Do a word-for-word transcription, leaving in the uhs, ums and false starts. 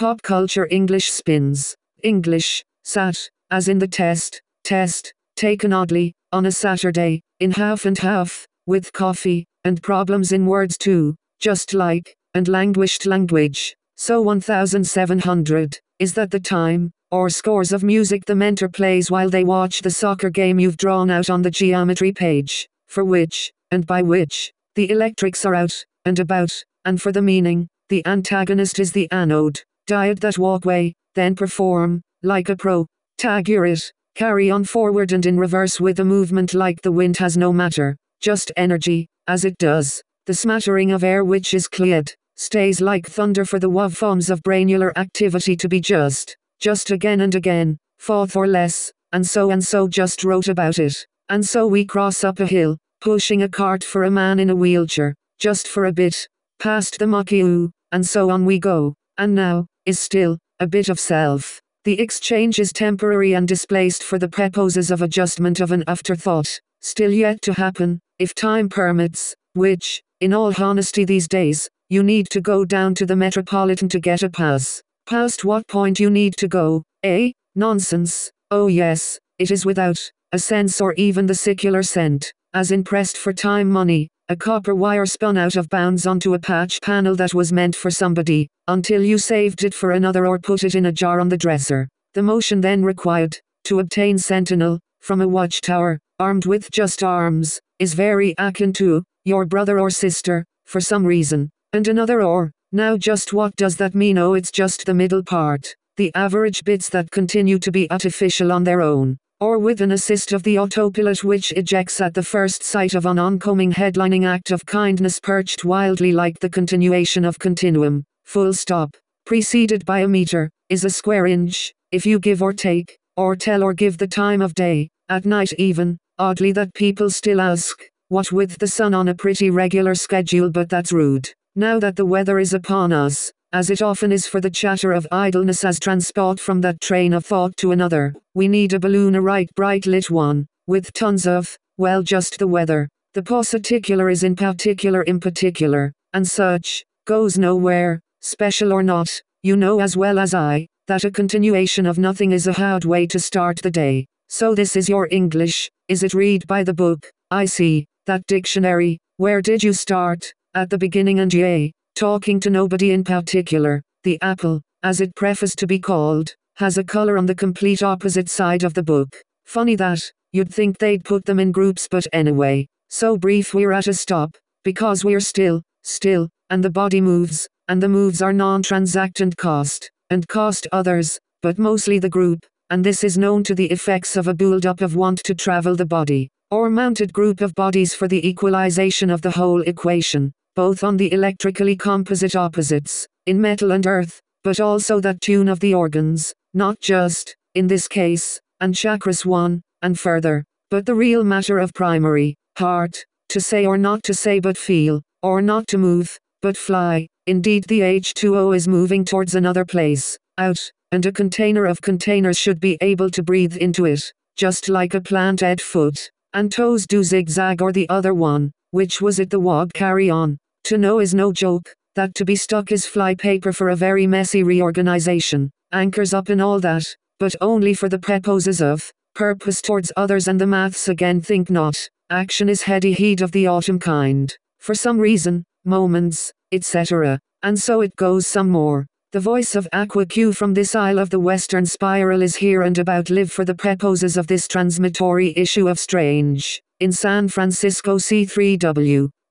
Pop culture English spins. English, sat, as in the test, test, taken oddly, on a Saturday, in half and half, with coffee, and problems in words too, just like, and languished language. So one thousand seven hundred, is that the time, or scores of music the mentor plays while they watch the soccer game you've drawn out on the geometry page, for which, and by which, the electrics are out, and about, and for the meaning, the antagonist is the anode. Diet that walkway, then perform, like a pro. Tag you're it, carry on forward and in reverse with a movement like the wind has no matter, just energy, as it does. The smattering of air which is cleared, stays like thunder for the waveforms of brainular activity to be just, just again and again, fourth or less, and so and so just wrote about it. And so we cross up a hill, pushing a cart for a man in a wheelchair, just for a bit, past the mucky-oo, and so on we go, and now, is still, a bit of self. The exchange is temporary and displaced for the purposes of adjustment of an afterthought, still yet to happen, if time permits, which, in all honesty these days, you need to go down to the Metropolitan to get a pass. Past what point you need to go, eh? Nonsense. Oh yes, it is without a sense or even the secular scent, as in pressed for time money, a copper wire spun out of bounds onto a patch panel that was meant for somebody, until you saved it for another or put it in a jar on the dresser. The motion then required, to obtain sentinel, from a watchtower, armed with just arms, is very akin to, your brother or sister, for some reason, and another or, now just what does that mean? Oh, it's just the middle part, the average bits that continue to be artificial on their own, or with an assist of the autopilot which ejects at the first sight of an oncoming headlining act of kindness perched wildly like the continuation of continuum, full stop, preceded by a meter, is a square inch, if you give or take, or tell or give the time of day, at night even, oddly that people still ask, what with the sun on a pretty regular schedule, but that's rude. Now that the weather is upon us, as it often is for the chatter of idleness as transport from that train of thought to another, we need a balloon, a right bright lit one, with tons of, well, just the weather. The particular is in particular in particular, and such, goes nowhere, special or not, you know as well as I, that a continuation of nothing is a hard way to start the day. So this is your English, is it? Read by the book, I see, that dictionary, where did you start? At the beginning, and yea, talking to nobody in particular. The apple, as it prefers to be called, has a color on the complete opposite side of the book. Funny that, you'd think they'd put them in groups, but anyway, so brief we're at a stop, because we're still, still, and the body moves, and the moves are non-transact and cost, and cost others, but mostly the group, and this is known to the effects of a build-up of want to travel the body, or mounted group of bodies for the equalization of the whole equation, both on the electrically composite opposites, in metal and earth, but also that tune of the organs, not just, in this case, and chakras one, and further, but the real matter of primary, heart, to say or not to say but feel, or not to move, but fly. Indeed the H two O is moving towards another place, out, and a container of containers should be able to breathe into it, just like a plant head foot, and toes do zigzag or the other one, which was it the wog carry on. To know is no joke, that to be stuck is fly paper for a very messy reorganization, anchors up and all that, but only for the purposes of, purpose towards others and the maths again think not, action is heady heat of the autumn kind, for some reason, moments, et cetera, and so it goes some more. The voice of Aqua Q from this isle of the western spiral is here and about live for the purposes of this transmitory issue of Strange, in San Francisco C three W.